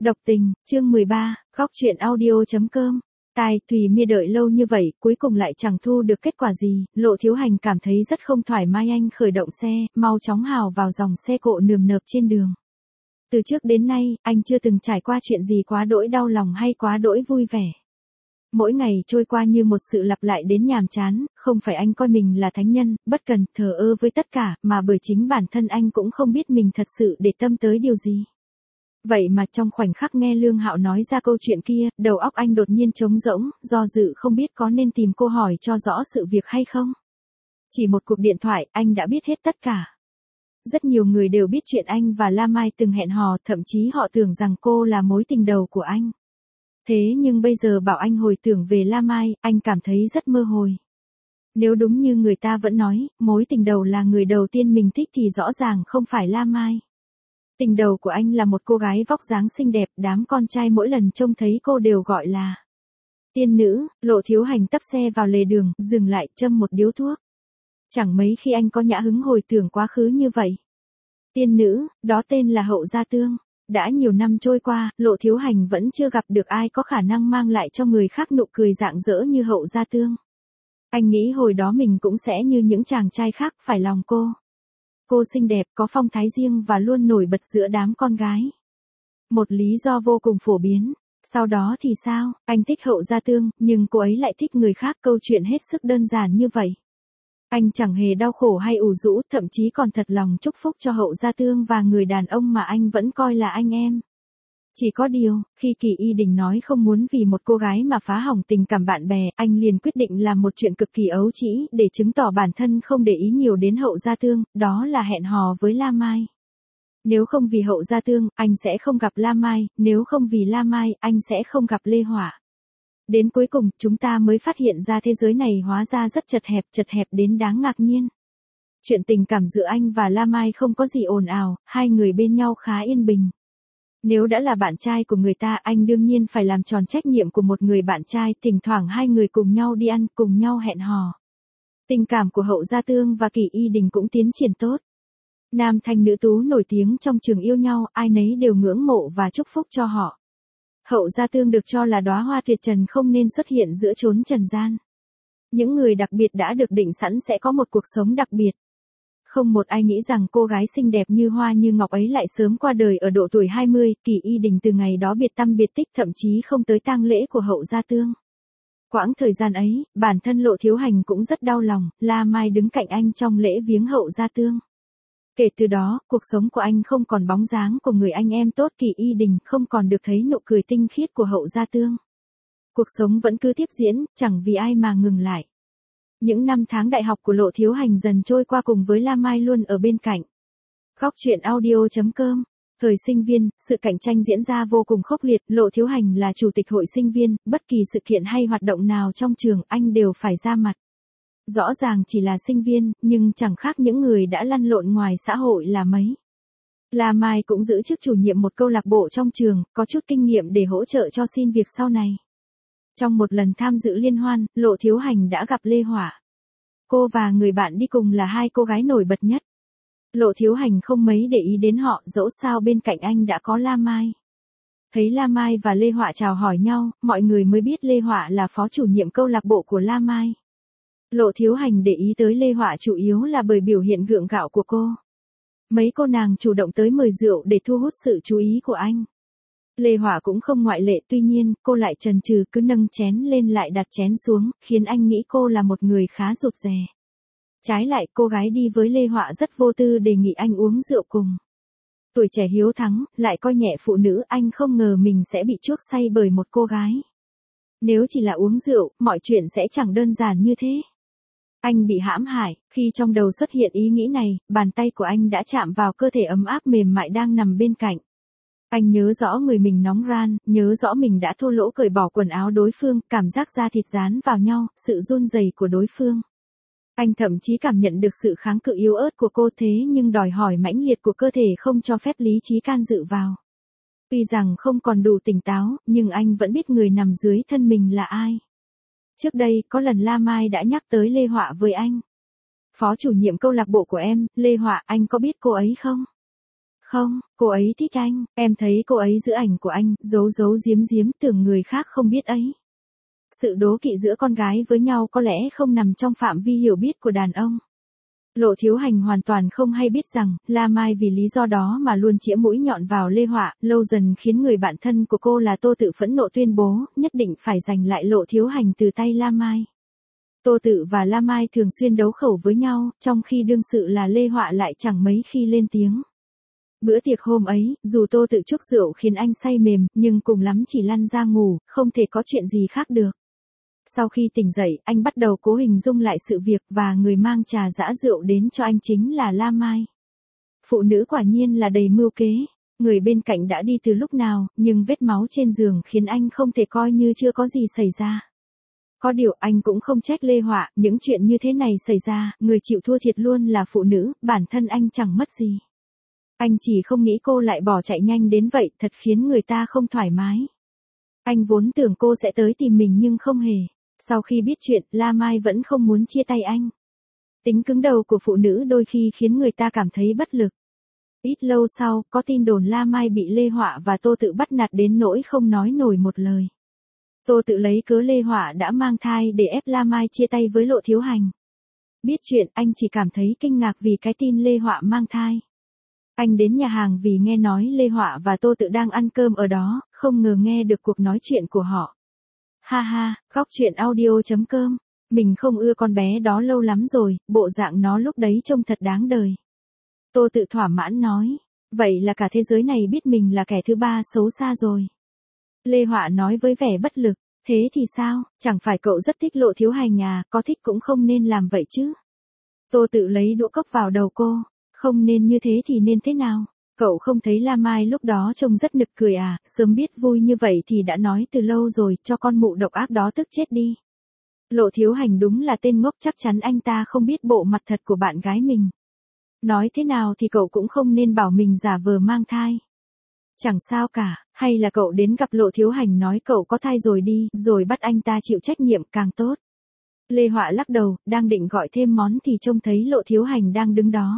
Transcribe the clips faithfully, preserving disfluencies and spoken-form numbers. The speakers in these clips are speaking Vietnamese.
Độc tình, chương mười ba, góc truyện audio.com. Tai, Thùy Mia đợi lâu như vậy, cuối cùng lại chẳng thu được kết quả gì, Lộ Thiếu Hành cảm thấy rất không thoải mái. Anh khởi động xe, mau chóng hào vào dòng xe cộ nườm nượp trên đường. Từ trước đến nay, anh chưa từng trải qua chuyện gì quá đỗi đau lòng hay quá đỗi vui vẻ. Mỗi ngày trôi qua như một sự lặp lại đến nhàm chán, không phải anh coi mình là thánh nhân, bất cần, thờ ơ với tất cả, mà bởi chính bản thân anh cũng không biết mình thật sự để tâm tới điều gì. Vậy mà trong khoảnh khắc nghe Lương Hạo nói ra câu chuyện kia, đầu óc anh đột nhiên trống rỗng, do dự không biết có nên tìm cô hỏi cho rõ sự việc hay không. Chỉ một cuộc điện thoại, anh đã biết hết tất cả. Rất nhiều người đều biết chuyện anh và La Mai từng hẹn hò, thậm chí họ tưởng rằng cô là mối tình đầu của anh. Thế nhưng bây giờ bảo anh hồi tưởng về La Mai, anh cảm thấy rất mơ hồ. Nếu đúng như người ta vẫn nói, mối tình đầu là người đầu tiên mình thích thì rõ ràng không phải La Mai. Tình đầu của anh là một cô gái vóc dáng xinh đẹp, đám con trai mỗi lần trông thấy cô đều gọi là tiên nữ. Lộ Thiếu Hành tấp xe vào lề đường, dừng lại, châm một điếu thuốc. Chẳng mấy khi anh có nhã hứng hồi tưởng quá khứ như vậy. Tiên nữ, đó tên là Hậu Gia Tương. Đã nhiều năm trôi qua, Lộ Thiếu Hành vẫn chưa gặp được ai có khả năng mang lại cho người khác nụ cười rạng rỡ như Hậu Gia Tương. Anh nghĩ hồi đó mình cũng sẽ như những chàng trai khác phải lòng cô. Cô xinh đẹp, có phong thái riêng và luôn nổi bật giữa đám con gái. Một lý do vô cùng phổ biến. Sau đó thì sao? Anh thích Hậu Gia Tương, nhưng cô ấy lại thích người khác, câu chuyện hết sức đơn giản như vậy. Anh chẳng hề đau khổ hay ủ rũ, thậm chí còn thật lòng chúc phúc cho Hậu Gia Tương và người đàn ông mà anh vẫn coi là anh em. Chỉ có điều, khi Kỳ Y Đình nói không muốn vì một cô gái mà phá hỏng tình cảm bạn bè, anh liền quyết định làm một chuyện cực kỳ ấu trĩ để chứng tỏ bản thân không để ý nhiều đến Hậu Gia Tương, đó là hẹn hò với La Mai. Nếu không vì Hậu Gia Tương, anh sẽ không gặp La Mai, nếu không vì La Mai, anh sẽ không gặp Lê Hỏa. Đến cuối cùng, chúng ta mới phát hiện ra thế giới này hóa ra rất chật hẹp, chật hẹp đến đáng ngạc nhiên. Chuyện tình cảm giữa anh và La Mai không có gì ồn ào, hai người bên nhau khá yên bình. Nếu đã là bạn trai của người ta, anh đương nhiên phải làm tròn trách nhiệm của một người bạn trai, thỉnh thoảng hai người cùng nhau đi ăn, cùng nhau hẹn hò. Tình cảm của Hậu Gia Tương và Kỳ Y Đình cũng tiến triển tốt. Nam thanh nữ tú nổi tiếng trong trường yêu nhau, ai nấy đều ngưỡng mộ và chúc phúc cho họ. Hậu Gia Tương được cho là đóa hoa tuyệt trần không nên xuất hiện giữa chốn trần gian. Những người đặc biệt đã được định sẵn sẽ có một cuộc sống đặc biệt. Không một ai nghĩ rằng cô gái xinh đẹp như hoa như ngọc ấy lại sớm qua đời ở độ tuổi hai mươi, Kỳ Y Đình từ ngày đó biệt tăm biệt tích, thậm chí không tới tang lễ của Hậu Gia Tương. Quãng thời gian ấy, bản thân Lộ Thiếu Hành cũng rất đau lòng, La Mai đứng cạnh anh trong lễ viếng Hậu Gia Tương. Kể từ đó, cuộc sống của anh không còn bóng dáng của người anh em tốt Kỳ Y Đình, không còn được thấy nụ cười tinh khiết của Hậu Gia Tương. Cuộc sống vẫn cứ tiếp diễn, chẳng vì ai mà ngừng lại. Những năm tháng đại học của Lộ Thiếu Hành dần trôi qua cùng với La Mai luôn ở bên cạnh. Góc truyện audio.com. Thời sinh viên, sự cạnh tranh diễn ra vô cùng khốc liệt, Lộ Thiếu Hành là chủ tịch hội sinh viên, bất kỳ sự kiện hay hoạt động nào trong trường anh đều phải ra mặt. Rõ ràng chỉ là sinh viên, nhưng chẳng khác những người đã lăn lộn ngoài xã hội là mấy. La Mai cũng giữ chức chủ nhiệm một câu lạc bộ trong trường, có chút kinh nghiệm để hỗ trợ cho xin việc sau này. Trong một lần tham dự liên hoan, Lộ Thiếu Hành đã gặp Lê Hỏa. Cô và người bạn đi cùng là hai cô gái nổi bật nhất. Lộ Thiếu Hành không mấy để ý đến họ, dẫu sao bên cạnh anh đã có La Mai. Thấy La Mai và Lê Hỏa chào hỏi nhau, mọi người mới biết Lê Hỏa là phó chủ nhiệm câu lạc bộ của La Mai. Lộ Thiếu Hành để ý tới Lê Hỏa chủ yếu là bởi biểu hiện gượng gạo của cô. Mấy cô nàng chủ động tới mời rượu để thu hút sự chú ý của anh. Lê Hỏa cũng không ngoại lệ, tuy nhiên, cô lại chần chừ cứ nâng chén lên lại đặt chén xuống, khiến anh nghĩ cô là một người khá rụt rè. Trái lại, cô gái đi với Lê Hỏa rất vô tư đề nghị anh uống rượu cùng. Tuổi trẻ hiếu thắng, lại coi nhẹ phụ nữ, anh không ngờ mình sẽ bị chuốc say bởi một cô gái. Nếu chỉ là uống rượu, mọi chuyện sẽ chẳng đơn giản như thế. Anh bị hãm hại, khi trong đầu xuất hiện ý nghĩ này, bàn tay của anh đã chạm vào cơ thể ấm áp mềm mại đang nằm bên cạnh. Anh nhớ rõ người mình nóng ran, nhớ rõ mình đã thô lỗ cởi bỏ quần áo đối phương, cảm giác da thịt dán vào nhau, sự run rẩy của đối phương. Anh thậm chí cảm nhận được sự kháng cự yếu ớt của cô, thế nhưng đòi hỏi mãnh liệt của cơ thể không cho phép lý trí can dự vào. Tuy rằng không còn đủ tỉnh táo, nhưng anh vẫn biết người nằm dưới thân mình là ai. Trước đây, có lần La Mai đã nhắc tới Lê Hỏa với anh. Phó chủ nhiệm câu lạc bộ của em, Lê Hỏa, anh có biết cô ấy không? Không, cô ấy thích anh, em thấy cô ấy giữ ảnh của anh, giấu giấu giếm giếm tưởng người khác không biết ấy. Sự đố kỵ giữa con gái với nhau có lẽ không nằm trong phạm vi hiểu biết của đàn ông. Lộ Thiếu Hành hoàn toàn không hay biết rằng, La Mai vì lý do đó mà luôn chĩa mũi nhọn vào Lê Họa, lâu dần khiến người bạn thân của cô là Tô Tự phẫn nộ tuyên bố, nhất định phải giành lại Lộ Thiếu Hành từ tay La Mai. Tô Tự và La Mai thường xuyên đấu khẩu với nhau, trong khi đương sự là Lê Họa lại chẳng mấy khi lên tiếng. Bữa tiệc hôm ấy, dù Tô Tự chúc rượu khiến anh say mềm, nhưng cùng lắm chỉ lăn ra ngủ, không thể có chuyện gì khác được. Sau khi tỉnh dậy, anh bắt đầu cố hình dung lại sự việc và người mang trà giã rượu đến cho anh chính là La Mai. Phụ nữ quả nhiên là đầy mưu kế. Người bên cạnh đã đi từ lúc nào, nhưng vết máu trên giường khiến anh không thể coi như chưa có gì xảy ra. Có điều anh cũng không trách Lê Họa, những chuyện như thế này xảy ra, người chịu thua thiệt luôn là phụ nữ, bản thân anh chẳng mất gì. Anh chỉ không nghĩ cô lại bỏ chạy nhanh đến vậy, thật khiến người ta không thoải mái. Anh vốn tưởng cô sẽ tới tìm mình nhưng không hề. Sau khi biết chuyện, La Mai vẫn không muốn chia tay anh. Tính cứng đầu của phụ nữ đôi khi khiến người ta cảm thấy bất lực. Ít lâu sau, có tin đồn La Mai bị Lê Họa và Tô Tự bắt nạt đến nỗi không nói nổi một lời. Tô Tự lấy cớ Lê Họa đã mang thai để ép La Mai chia tay với Lộ Thiếu Hành. Biết chuyện, anh chỉ cảm thấy kinh ngạc vì cái tin Lê Họa mang thai. Anh đến nhà hàng vì nghe nói Lê Họa và Tô Tự đang ăn cơm ở đó, không ngờ nghe được cuộc nói chuyện của họ. Ha ha, khóc chuyện audio chấm com. Mình không ưa con bé đó lâu lắm rồi, bộ dạng nó lúc đấy trông thật đáng đời. Tô Tự thỏa mãn nói. Vậy là cả thế giới này biết mình là kẻ thứ ba xấu xa rồi. Lê Họa nói với vẻ bất lực. Thế thì sao, chẳng phải cậu rất thích Lộ Thiếu Hành à, có thích cũng không nên làm vậy chứ. Tô Tự lấy đũa cốc vào đầu cô. Không nên như thế thì nên thế nào? Cậu không thấy La Mai lúc đó trông rất nực cười à, sớm biết vui như vậy thì đã nói từ lâu rồi, cho con mụ độc ác đó tức chết đi. Lộ Thiếu Hành đúng là tên ngốc, chắc chắn anh ta không biết bộ mặt thật của bạn gái mình. Nói thế nào thì cậu cũng không nên bảo mình giả vờ mang thai. Chẳng sao cả, hay là cậu đến gặp Lộ Thiếu Hành nói cậu có thai rồi đi, rồi bắt anh ta chịu trách nhiệm càng tốt. Lê Họa lắc đầu, đang định gọi thêm món thì trông thấy Lộ Thiếu Hành đang đứng đó.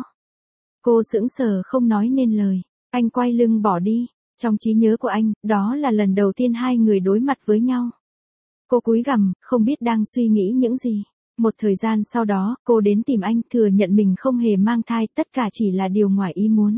Cô sững sờ không nói nên lời. Anh quay lưng bỏ đi. Trong trí nhớ của anh, đó là lần đầu tiên hai người đối mặt với nhau. Cô cúi gằm, không biết đang suy nghĩ những gì. Một thời gian sau đó, cô đến tìm anh, thừa nhận mình không hề mang thai, tất cả chỉ là điều ngoài ý muốn.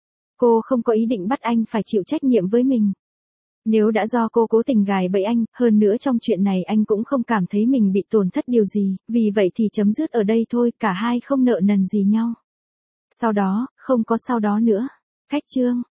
Cô không có ý định bắt anh phải chịu trách nhiệm với mình. Nếu đã do cô cố tình gài bẫy anh, hơn nữa trong chuyện này anh cũng không cảm thấy mình bị tổn thất điều gì, vì vậy thì chấm dứt ở đây thôi, cả hai không nợ nần gì nhau. Sau đó, không có sau đó nữa. Khách chương.